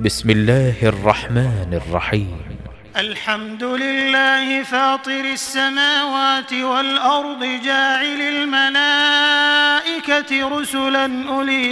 بسم الله الرحمن الرحيم. الحمد لله فاطر السماوات والأرض جاعل الملائكة رسلا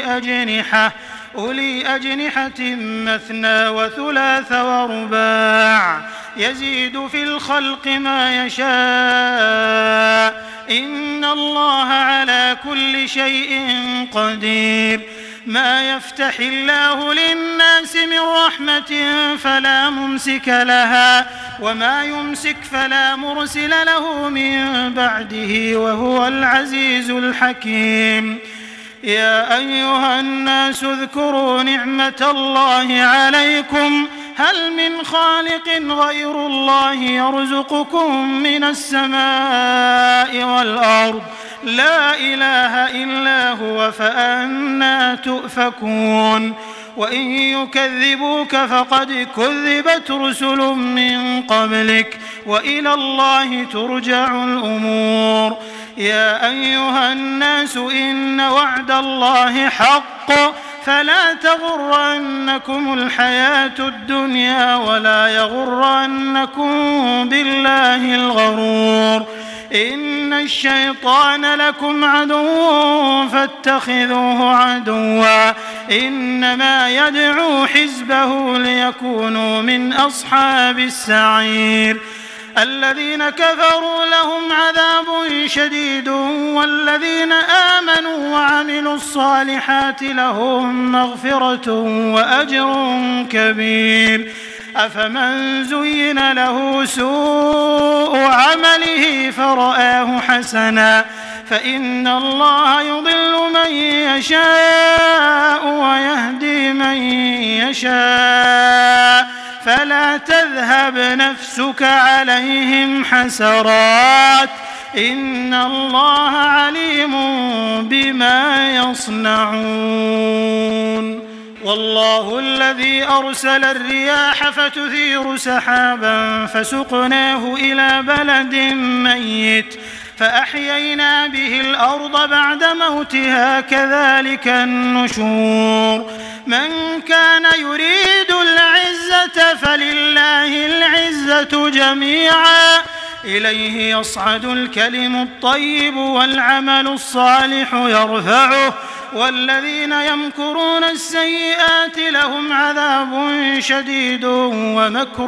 أولي أجنحة مثنى وثلاث ورباع يزيد في الخلق ما يشاء إن الله على كل شيء قدير. ما يفتح الله للناس من رحمة فلا ممسك لها وما يمسك فلا مرسل له من بعده وهو العزيز الحكيم. يا أيها الناس اذكروا نعمة الله عليكم هل من خالق غير الله يرزقكم من السماء والأرض لا إله إلا هو فأنى تؤفكون. وإن يكذبوك فقد كذبت رسل من قبلك وإلى الله ترجع الأمور. يا أيها الناس إن وعد الله حق فلا تغرنكم الحياة الدنيا ولا يغرنكم بالله الغرور. إن الشيطان لكم عدو فاتخذوه عدوا إنما يدعو حزبه ليكونوا من أصحاب السعير. الذين كفروا لهم عذاب شديد والذين آمنوا وعملوا الصالحات لهم مغفرة وأجر كبير. أفمن زين له سوء عمله فرآه حسنا فإن الله يضل من يشاء ويهدي من يشاء فلا تذهب نفسك عليهم حسرات إن الله عليم بما يصنعون. والله الذي أرسل الرياح فتثير سحابا فسقناه إلى بلد ميت فأحيينا به الأرض بعد موتها كذلك النشور. من كان يريد العزة فلله العزة جميعا إليه يصعد الكلم الطيب والعمل الصالح يرفعه والذين يمكرون السيئات لهم عذاب شديد ومكر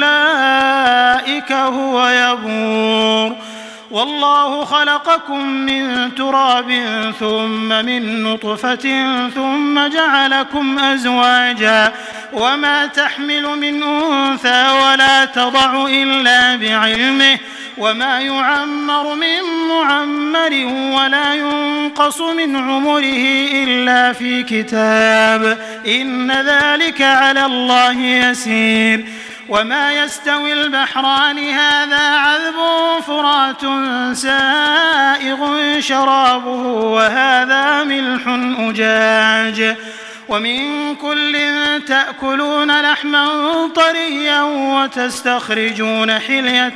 أولئك هو يبور. والله خلقكم من تراب ثم من نطفة ثم جعلكم أزواجا وما تحمل من أنثى ولا تضع إلا بعلمه وما يعمر من معمر ولا ينقص من عمره إلا في كتاب إن ذلك على الله يسير. وما يستوي البحران هذا عذب فرات سائغ شرابه وهذا ملح أجاج ومن كل تأكلون لحما طريا وتستخرجون حلية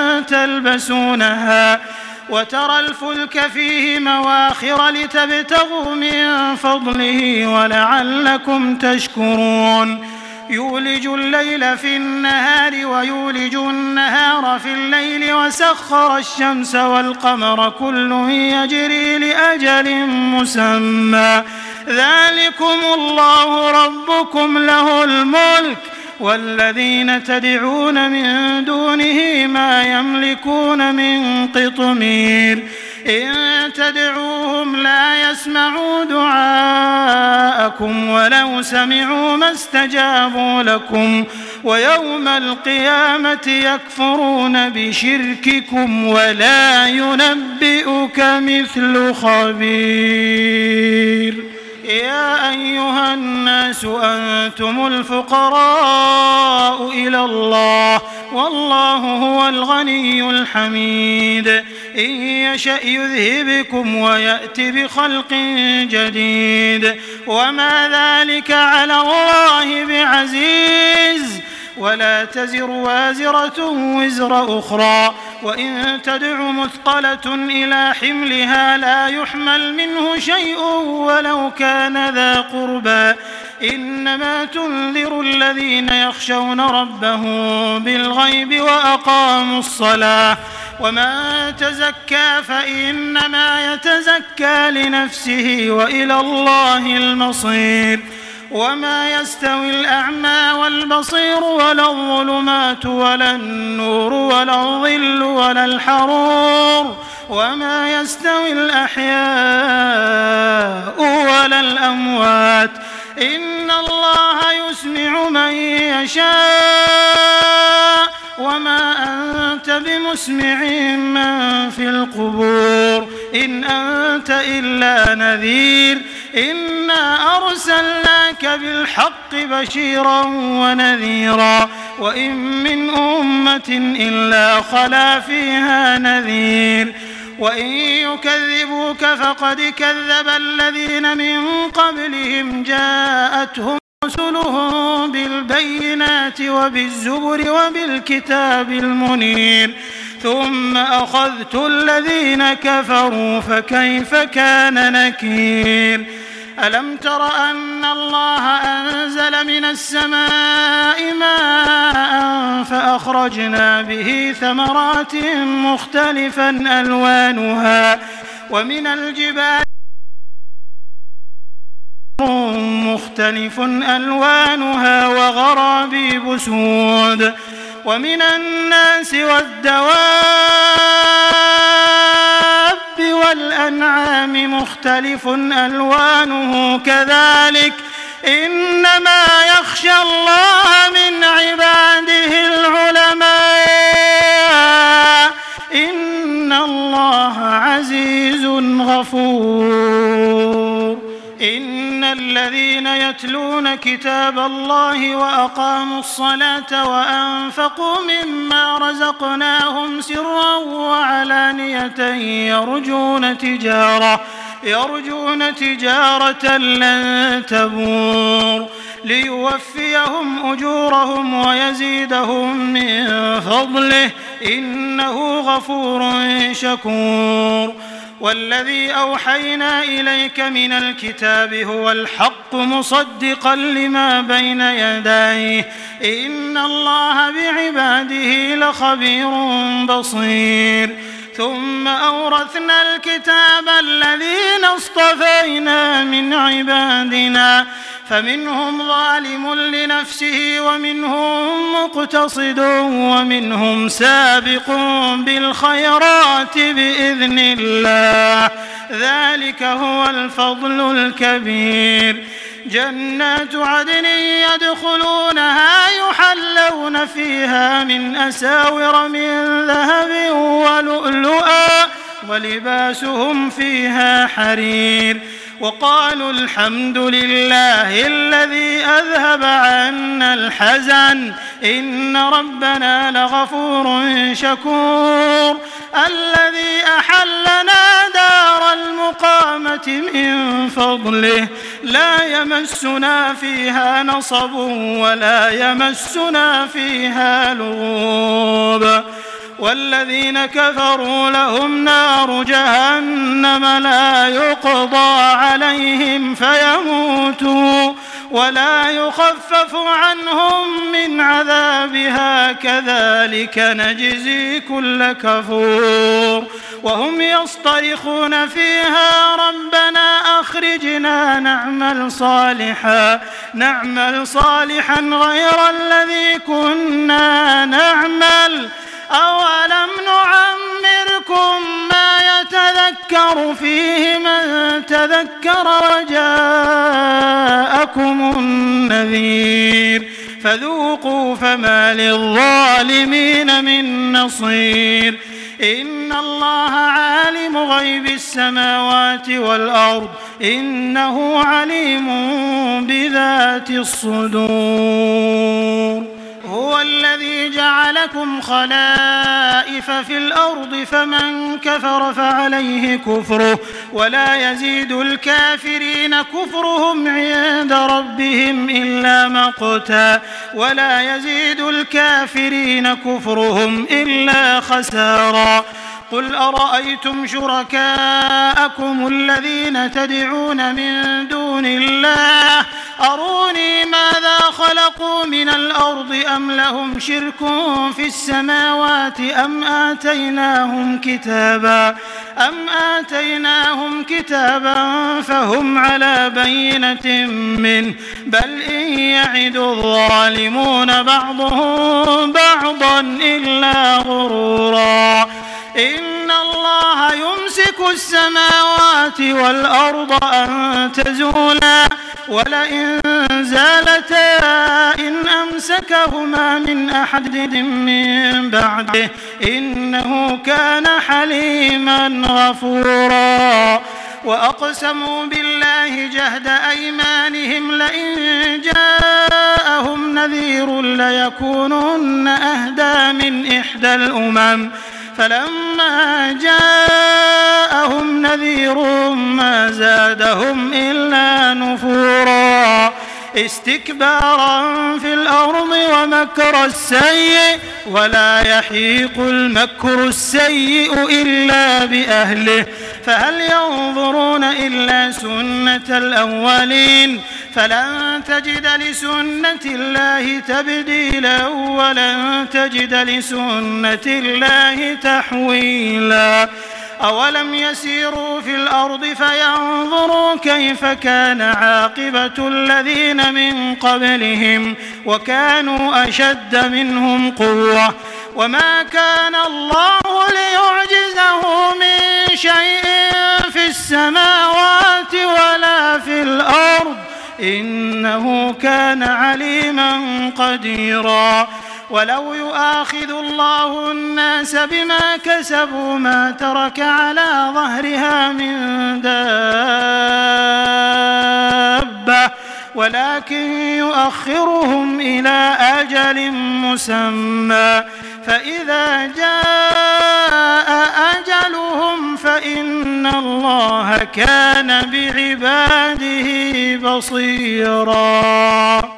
تلبسونها وترى الفلك فيه مواخر لتبتغوا من فضله ولعلكم تشكرون. يولج الليل في النهار ويولج النهار في الليل وسخر الشمس والقمر كل يجري لأجل مسمى ذلكم الله ربكم له الملك والذين تدعون من دونه ما يملكون من قطمير. إن تدعوهم لا يسمعوا دعاءكم ولو سمعوا ما استجابوا لكم ويوم القيامة يكفرون بشرككم ولا ينبئك مثل خبير. يا أيها الناس أنتم الفقراء إلى الله والله هو الغني الحميد. إن يشأ يذهبكم ويأتي بخلق جديد وما ذلك على الله بعزيز. ولا تزر وازرة وزر أخرى وإن تدع مثقلة إلى حملها لا يحمل منه شيء ولو كان ذا قربى إنما تنذر الذين يخشون ربهم بالغيب وأقاموا الصلاة ومن تزكى فإنما يتزكى لنفسه وإلى الله المصير وما يستوي الأعمى والبصير ولا الظلمات ولا النور ولا الظل ولا الحرور وما يستوي الأحياء ولا الأموات إن الله يسمع من يشاء وما أنت بمسمع من في القبور إن أنت إلا نذير إنا أرسلناك بالحق بشيرا ونذيرا وإن من أمة إلا خلا فيها نذير وإن يكذبوك فقد كذب الذين من قبلهم جاءتهم رسلهم بالبينات وبالزبر وبالكتاب المنير ثم أخذت الذين كفروا فكيف كان نكير ألم تر أن الله أنزل من السماء ماء فأخرجنا به ثمرات مختلفا ألوانها ومن الجبال مختلف ألوانها وغرابيب سود ومن الناس والدواب والأنعام مختلف ألوانه كذلك إنما يخشى الله من عباده العلماء إن الله عزيز غفور إن الذين يتلون كتاب الله وأقاموا الصلاة وأنفقوا مما رزقناهم سرا وعلانية يرجون تجارة لن تبور ليوفيهم أجورهم ويزيدهم من فضله إنه غفور شكور والذي أوحينا إليك من الكتاب هو الحق مصدقا لما بين يديه إن الله بعباده لخبير بصير ثم أورثنا الكتاب الذين اصطفينا من عبادنا فمنهم ظالم لنفسه ومنهم مقتصد ومنهم سابق بالخيرات بإذن الله ذلك هو الفضل الكبير جنات عدن يدخلونها يحلون فيها من أساور من ذهب ولؤلؤا ولباسهم فيها حرير وقالوا الحمد لله الذي أذهب عنا الحزن إن ربنا لغفور شكور الذي أحلنا دار المقامة من فضله لا يمسنا فيها نصب ولا يمسنا فيها لغوب والذين كفروا لهم نار جهنم لا يقضى عليهم فيموتوا ولا يخفف عنهم من عذابها كذلك نجزي كل كفور وهم يصطرخون فيها ربنا أخرجنا نعمل صالحا غير الذي كنا نعمل أولم نعمركم ما يتذكر فيه من تذكر وجاءكم النذير فذوقوا فما للظالمين من نصير إن الله عالم غيب السماوات والأرض إنه عليم بذات الصدور هو الذي جعلكم خلائف في الأرض فمن كفر فعليه كفره ولا يزيد الكافرين كفرهم عند ربهم إلا مقتا ولا يزيد الكافرين كفرهم إلا خسارا. قل أرأيتم شركاءكم الذين تدعون من دون الله أروني ماذا خلقوا من الأرض أم لهم شرك في السماوات أم آتيناهم كتابا فهم على بينة منه بل إن يعد الظالمون بعضهم بعضا إلا غرورا. إن الله يمسك السماوات والأرض أن تزولا ولئن زالتا إن أمسكهما من أحد من بعده إنه كان حليما غفورا. وأقسموا بالله جهد أيمانهم لئن جاءهم نذير ليكونن أهدى من إحدى الأمم فلما جاءهم نذير ما زادهم إلا نفورا استكبارا في الأرض ومكر السيء ولا يحيق المكر السيء إلا بأهله فهل ينظرون إلا سنة الأولين فلن تجد لسنة الله تبديلا ولن تجد لسنة الله تحويلا. أولم يسيروا في الأرض فينظروا كيف كان عاقبة الذين من قبلهم وكانوا أشد منهم قوة وما كان الله ليعجزه من شيء في السماوات ولا في الأرض إنه كان عليما قديرا. ولو يؤاخذ الله الناس بما كسبوا ما ترك على ظهرها من دابة ولكن يؤخرهم إلى أجل مسمى فإذا جاء أجلهم فإن الله كان بعباده بصيرا.